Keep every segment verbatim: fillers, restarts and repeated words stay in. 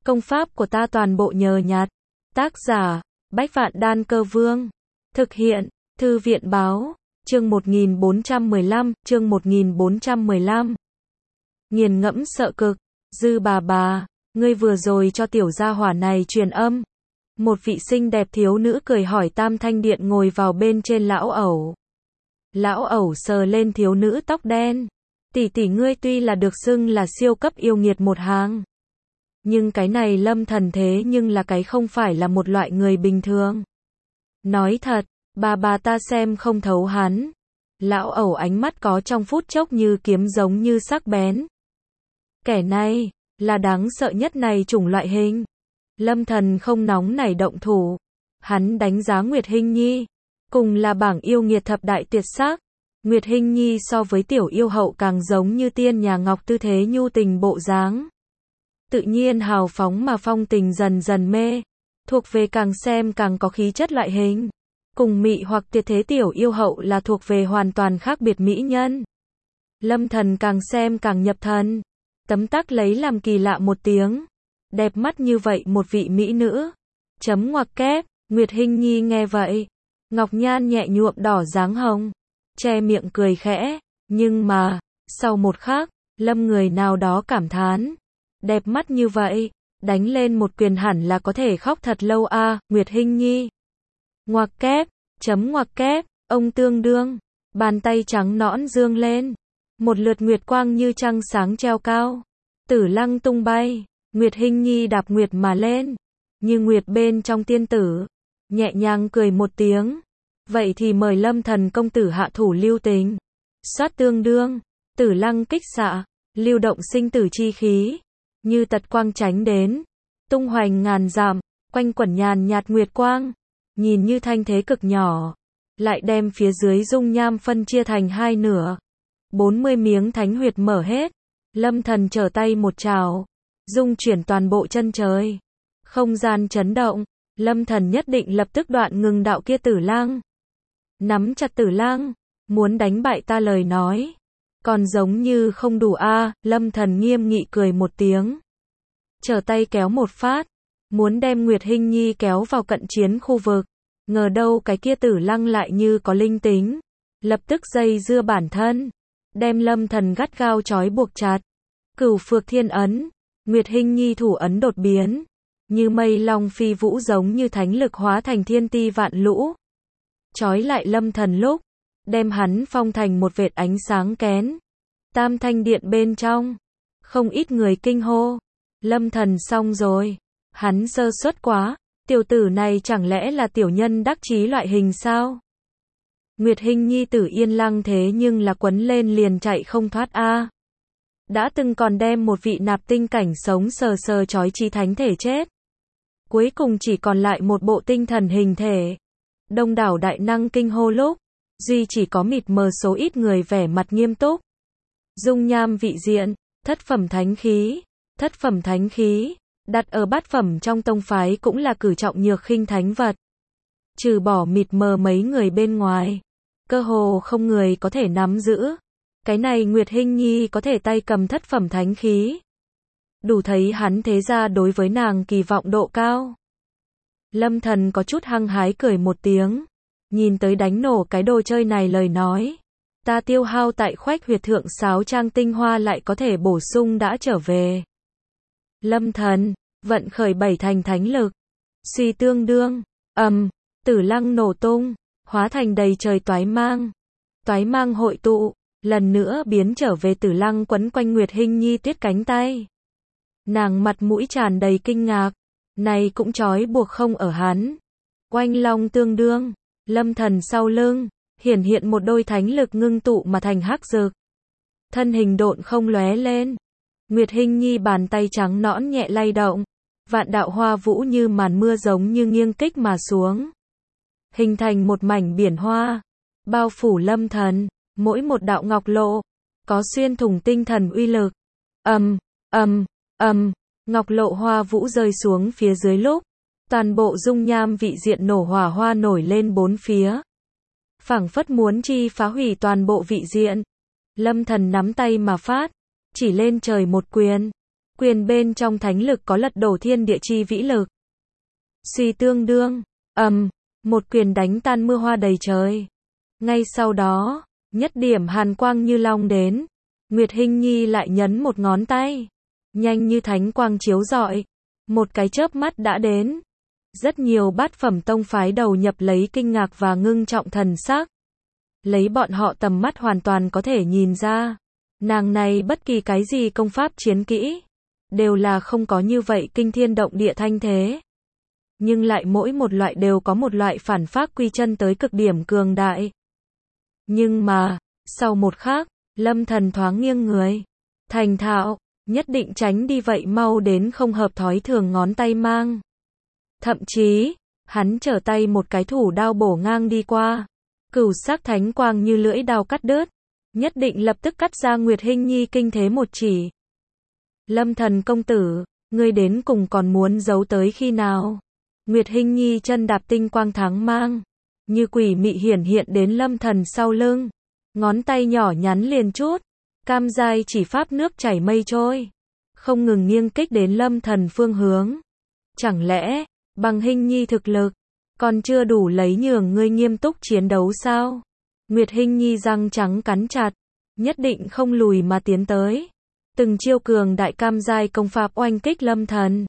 Công pháp của ta toàn bộ nhờ nhặt. Tác giả, Bách Vạn Đan Cơ Vương. Thực hiện, Thư viện báo, chương một nghìn bốn trăm mười lăm, chương một nghìn bốn trăm mười lăm. Nghiền ngẫm sợ cực, Dư bà bà, ngươi vừa rồi cho tiểu gia hỏa này truyền âm. Một vị xinh đẹp thiếu nữ cười hỏi Tam Thanh Điện ngồi vào bên trên lão ẩu. Lão ẩu sờ lên thiếu nữ tóc đen. Tỷ tỷ ngươi tuy là được xưng là siêu cấp yêu nghiệt một hàng. Nhưng cái này Lâm Thần thế nhưng là cái không phải là một loại người bình thường. Nói thật, bà bà ta xem không thấu hắn. Lão ẩu ánh mắt có trong phút chốc như kiếm giống như sắc bén. Kẻ này, là đáng sợ nhất này chủng loại hình. Lâm Thần không nóng nảy động thủ. Hắn đánh giá Nguyệt Hinh Nhi. Cùng là bảng yêu nghiệt thập đại tuyệt sắc. Nguyệt Hinh Nhi so với tiểu yêu hậu càng giống như tiên nhà ngọc tư thế nhu tình bộ dáng. Tự nhiên hào phóng mà phong tình dần dần mê. Thuộc về càng xem càng có khí chất loại hình. Cùng mị hoặc tuyệt thế tiểu yêu hậu là thuộc về hoàn toàn khác biệt mỹ nhân. Lâm Thần càng xem càng nhập thần. Tấm tắc lấy làm kỳ lạ một tiếng. Đẹp mắt như vậy một vị mỹ nữ. Chấm ngoặc kép, Nguyệt Hinh Nhi nghe vậy. Ngọc nhan nhẹ nhuộm đỏ dáng hồng. Che miệng cười khẽ. Nhưng mà, sau một khắc, Lâm người nào đó cảm thán. Đẹp mắt như vậy, đánh lên một quyền hẳn là có thể khóc thật lâu a à, Nguyệt Hinh Nhi. Ngoặc kép, chấm ngoặc kép, ông tương đương. Bàn tay trắng nõn dương lên. Một lượt nguyệt quang như trăng sáng treo cao. Tử lăng tung bay. Nguyệt Hinh Nhi đạp nguyệt mà lên. Như nguyệt bên trong tiên tử. Nhẹ nhàng cười một tiếng. Vậy thì mời Lâm Thần công tử hạ thủ lưu tình. Xoát tương đương. Tử lăng kích xạ. Lưu động sinh tử chi khí. Như tật quang tránh đến. Tung hoành ngàn dặm. Quanh quẩn nhàn nhạt nguyệt quang. Nhìn như thanh thế cực nhỏ. Lại đem phía dưới dung nham phân chia thành hai nửa. bốn mươi miếng thánh huyệt mở hết. Lâm Thần trở tay một trào. Dung chuyển toàn bộ chân trời. Không gian chấn động. Lâm Thần nhất định lập tức đoạn ngừng đạo kia tử lang. Nắm chặt tử lang. Muốn đánh bại ta lời nói. Còn giống như không đủ a à, Lâm Thần nghiêm nghị cười một tiếng. Trở tay kéo một phát. Muốn đem Nguyệt Hinh Nhi kéo vào cận chiến khu vực. Ngờ đâu cái kia tử lăng lại như có linh tính. Lập tức dây dưa bản thân. Đem Lâm Thần gắt gao trói buộc chặt. Cửu phược thiên ấn. Nguyệt Hinh Nhi thủ ấn đột biến. Như mây long phi vũ giống như thánh lực hóa thành thiên ti vạn lũ. Trói lại Lâm Thần lúc. Đem hắn phong thành một vệt ánh sáng kén. Tam Thanh Điện bên trong. Không ít người kinh hô. Lâm Thần xong rồi. Hắn sơ suất quá. Tiểu tử này chẳng lẽ là tiểu nhân đắc chí loại hình sao? Nguyệt Hinh Nhi tử yên lăng thế nhưng là quấn lên liền chạy không thoát a. À. Đã từng còn đem một vị nạp tinh cảnh sống sờ sờ trói chi thánh thể chết. Cuối cùng chỉ còn lại một bộ tinh thần hình thể. Đông đảo đại năng kinh hô lúc. Duy chỉ có mịt mờ số ít người vẻ mặt nghiêm túc. Dung nham vị diện, thất phẩm thánh khí, thất phẩm thánh khí, đặt ở bát phẩm trong tông phái cũng là cử trọng nhược khinh thánh vật. Trừ bỏ mịt mờ mấy người bên ngoài, cơ hồ không người có thể nắm giữ. Cái này Nguyệt Hinh Nhi có thể tay cầm thất phẩm thánh khí. Đủ thấy hắn thế ra đối với nàng kỳ vọng độ cao. Lâm Thần có chút hăng hái cười một tiếng. Nhìn tới đánh nổ cái đồ chơi này lời nói. Ta tiêu hao tại khoách huyệt thượng sáo trang tinh hoa lại có thể bổ sung đã trở về. Lâm Thần, vận khởi bảy thành thánh lực. Suy tương đương, ầm, um, tử lăng nổ tung, hóa thành đầy trời toái mang. Toái mang hội tụ, lần nữa biến trở về tử lăng quấn quanh Nguyệt Hinh Nhi tuyết cánh tay. Nàng mặt mũi tràn đầy kinh ngạc. Này cũng trói buộc không ở hắn. Oanh long tương đương. Lâm Thần sau lưng, hiển hiện một đôi thánh lực ngưng tụ mà thành hắc dược. Thân hình độn không lóe lên. Nguyệt Hinh Nhi bàn tay trắng nõn nhẹ lay động. Vạn đạo hoa vũ như màn mưa giống như nghiêng kích mà xuống. Hình thành một mảnh biển hoa. Bao phủ Lâm Thần, mỗi một đạo ngọc lộ. Có xuyên thủng tinh thần uy lực. Ầm, ầm, ầm, ngọc lộ hoa vũ rơi xuống phía dưới lúc. Toàn bộ dung nham vị diện nổ hỏa hoa nổi lên bốn phía. Phảng phất muốn chi phá hủy toàn bộ vị diện. Lâm Thần nắm tay mà phát. Chỉ lên trời một quyền. Quyền bên trong thánh lực có lật đổ thiên địa chi vĩ lực. Suy tương đương, ầm, một quyền đánh tan mưa hoa đầy trời. Ngay sau đó, nhất điểm hàn quang như long đến. Nguyệt Hinh Nhi lại nhấn một ngón tay. Nhanh như thánh quang chiếu rọi. Một cái chớp mắt đã đến. Rất nhiều bát phẩm tông phái đầu nhập lấy kinh ngạc và ngưng trọng thần sắc. Lấy bọn họ tầm mắt hoàn toàn có thể nhìn ra. Nàng này bất kỳ cái gì công pháp chiến kỹ. Đều là không có như vậy kinh thiên động địa thanh thế. Nhưng lại mỗi một loại đều có một loại phản phác quy chân tới cực điểm cường đại. Nhưng mà, sau một khắc, Lâm Thần thoáng nghiêng người. Thành thạo, nhất định tránh đi vậy mau đến không hợp thói thường ngón tay mang. Thậm chí, hắn trở tay một cái thủ đao bổ ngang đi qua. Cửu sắc thánh quang như lưỡi đao cắt đứt. Nhất định lập tức cắt ra Nguyệt Hinh Nhi kinh thế một chỉ. Lâm Thần công tử, ngươi đến cùng còn muốn giấu tới khi nào? Nguyệt Hinh Nhi chân đạp tinh quang thắng mang. Như quỷ mị hiển hiện đến Lâm Thần sau lưng. Ngón tay nhỏ nhắn liền chút. Cam giai chỉ pháp nước chảy mây trôi. Không ngừng nghiêng kích đến Lâm Thần phương hướng. Chẳng lẽ, bằng Hinh Nhi thực lực, còn chưa đủ lấy nhường ngươi nghiêm túc chiến đấu sao? Nguyệt Hinh Nhi răng trắng cắn chặt. Nhất định không lùi mà tiến tới. Từng chiêu cường đại cam giai công pháp oanh kích Lâm Thần.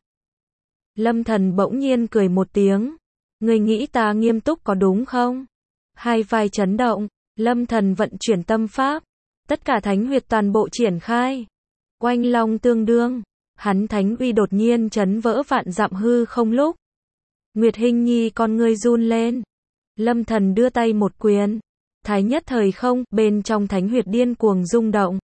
Lâm Thần bỗng nhiên cười một tiếng. Ngươi nghĩ ta nghiêm túc có đúng không? Hai vai chấn động. Lâm Thần vận chuyển tâm pháp. Tất cả thánh huyệt toàn bộ triển khai. Oanh long tương đương. Hắn thánh uy đột nhiên chấn vỡ vạn dặm hư không lúc. Nguyệt Hinh Nhi con ngươi run lên. Lâm Thần đưa tay một quyền. Thái nhất thời không, bên trong thánh huyệt điên cuồng rung động.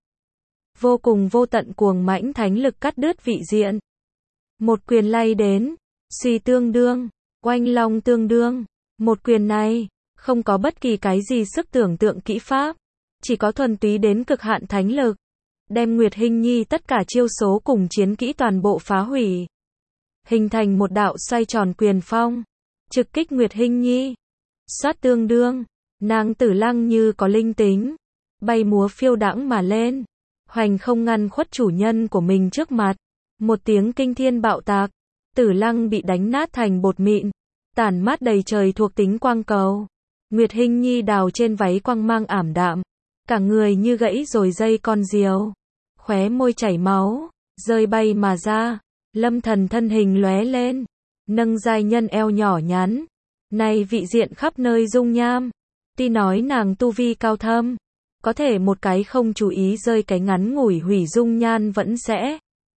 Vô cùng vô tận cuồng mãnh thánh lực cắt đứt vị diện. Một quyền lay đến. Suy tương đương. Oanh long tương đương. Một quyền này, không có bất kỳ cái gì sức tưởng tượng kỹ pháp. Chỉ có thuần túy đến cực hạn thánh lực. Đem Nguyệt Hinh Nhi tất cả chiêu số cùng chiến kỹ toàn bộ phá hủy. Hình thành một đạo xoay tròn quyền phong. Trực kích Nguyệt Hinh Nhi. Xoát tương đương. Nàng Tử Lăng như có linh tính. Bay múa phiêu đãng mà lên. Hoành không ngăn khuất chủ nhân của mình trước mặt. Một tiếng kinh thiên bạo tạc. Tử Lăng bị đánh nát thành bột mịn. Tản mát đầy trời thuộc tính quang cầu. Nguyệt Hinh Nhi đào trên váy quang mang ảm đạm. Cả người như gãy rồi dây con diều. Khóe môi chảy máu. Rơi bay mà ra. Lâm Thần thân hình lóe lên. Nâng giai nhân eo nhỏ nhắn. Này vị diện khắp nơi dung nham. Tuy nói nàng tu vi cao thâm. Có thể một cái không chú ý rơi cái ngắn ngủi hủy dung nhan vẫn sẽ.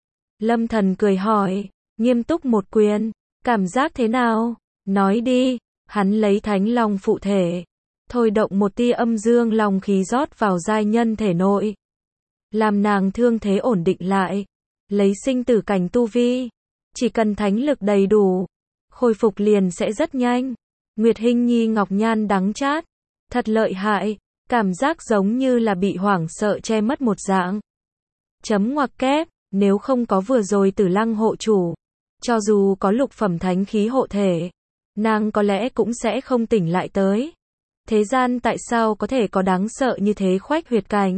Lâm Thần cười hỏi. Nghiêm túc một quyền. Cảm giác thế nào? Nói đi. Hắn lấy thánh long phụ thể. Thôi động một tia âm dương long khí rót vào giai nhân thể nội. Làm nàng thương thế ổn định lại. Lấy sinh tử cảnh tu vi. Chỉ cần thánh lực đầy đủ. Khôi phục liền sẽ rất nhanh. Nguyệt Hinh Nhi ngọc nhan đắng chát. Thật lợi hại. Cảm giác giống như là bị hoảng sợ che mất một dạng. Chấm ngoặc kép. Nếu không có vừa rồi Tử Lăng hộ chủ. Cho dù có lục phẩm thánh khí hộ thể. Nàng có lẽ cũng sẽ không tỉnh lại tới. Thế gian tại sao có thể có đáng sợ như thế khoách huyệt cảnh?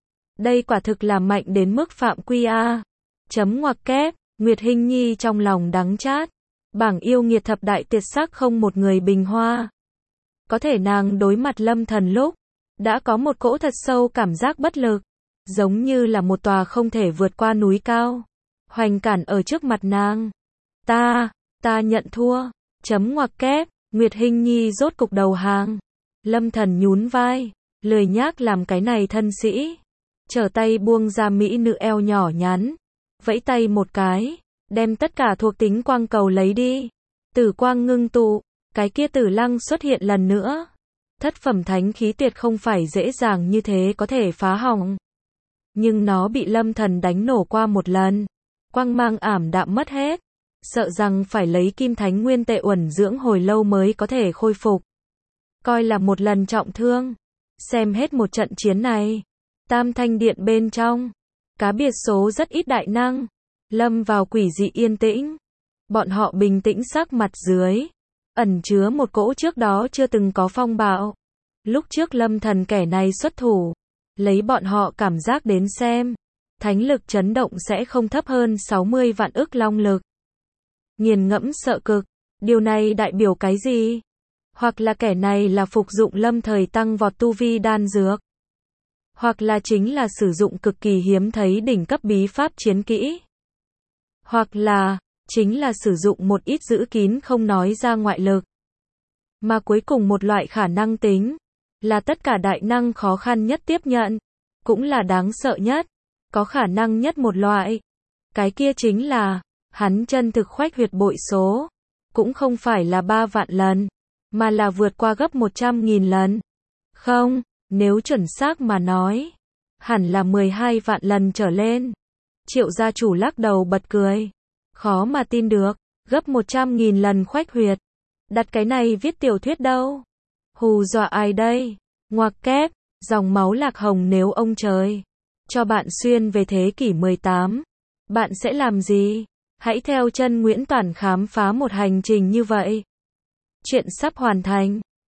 Đây quả thực là mạnh đến mức phạm quy a. Chấm ngoặc kép. Nguyệt Hinh Nhi trong lòng đắng chát. Bảng yêu nghiệt thập đại tuyệt sắc không một người bình hoa. Có thể nàng đối mặt Lâm Thần lúc. Đã có một cỗ thật sâu cảm giác bất lực. Giống như là một tòa không thể vượt qua núi cao. Hoành cản ở trước mặt nàng. Ta, ta nhận thua. Chấm ngoặc kép. Nguyệt Hinh Nhi rốt cục đầu hàng. Lâm Thần nhún vai. Lười nhác làm cái này thân sĩ. Trở tay buông ra mỹ nữ eo nhỏ nhắn. Vẫy tay một cái. Đem tất cả thuộc tính quang cầu lấy đi. Tử quang ngưng tụ. Cái kia Tử Lăng xuất hiện lần nữa. Thất phẩm thánh khí tuyệt không phải dễ dàng như thế có thể phá hỏng. Nhưng nó bị Lâm Thần đánh nổ qua một lần. Quang mang ảm đạm mất hết. Sợ rằng phải lấy kim thánh nguyên tệ uẩn dưỡng hồi lâu mới có thể khôi phục. Coi là một lần trọng thương. Xem hết một trận chiến này. Tam thanh điện bên trong. Cá biệt số rất ít đại năng. Lâm vào quỷ dị yên tĩnh. Bọn họ bình tĩnh sắc mặt dưới. Ẩn chứa một cỗ trước đó chưa từng có phong bạo. Lúc trước Lâm Thần kẻ này xuất thủ. Lấy bọn họ cảm giác đến xem. thánh lực chấn động sẽ không thấp hơn sáu mươi vạn ức long lực. Nghiền ngẫm sợ cực, điều này đại biểu cái gì? Hoặc là kẻ này là phục dụng lâm thời tăng vọt tu vi đan dược, hoặc là chính là sử dụng cực kỳ hiếm thấy đỉnh cấp bí pháp chiến kỹ, hoặc là chính là sử dụng một ít giữ kín không nói ra ngoại lực. Mà cuối cùng một loại khả năng tính, là tất cả đại năng khó khăn nhất tiếp nhận, cũng là đáng sợ nhất, có khả năng nhất một loại. Cái kia chính là, hắn chân thực khoách huyệt bội số, cũng không phải là ba vạn lần, mà là vượt qua gấp một trăm nghìn lần. Không, nếu chuẩn xác mà nói, hẳn là mười hai vạn lần trở lên. Triệu gia chủ lắc đầu bật cười. Khó mà tin được, gấp một trăm nghìn lần khoách huyệt. Đặt cái này viết tiểu thuyết đâu? Hù dọa ai đây? Ngoặc kép, dòng máu lạc hồng nếu ông trời cho bạn xuyên về thế kỷ mười tám, bạn sẽ làm gì? Hãy theo chân Nguyễn Toản khám phá một hành trình như vậy. Chuyện sắp hoàn thành.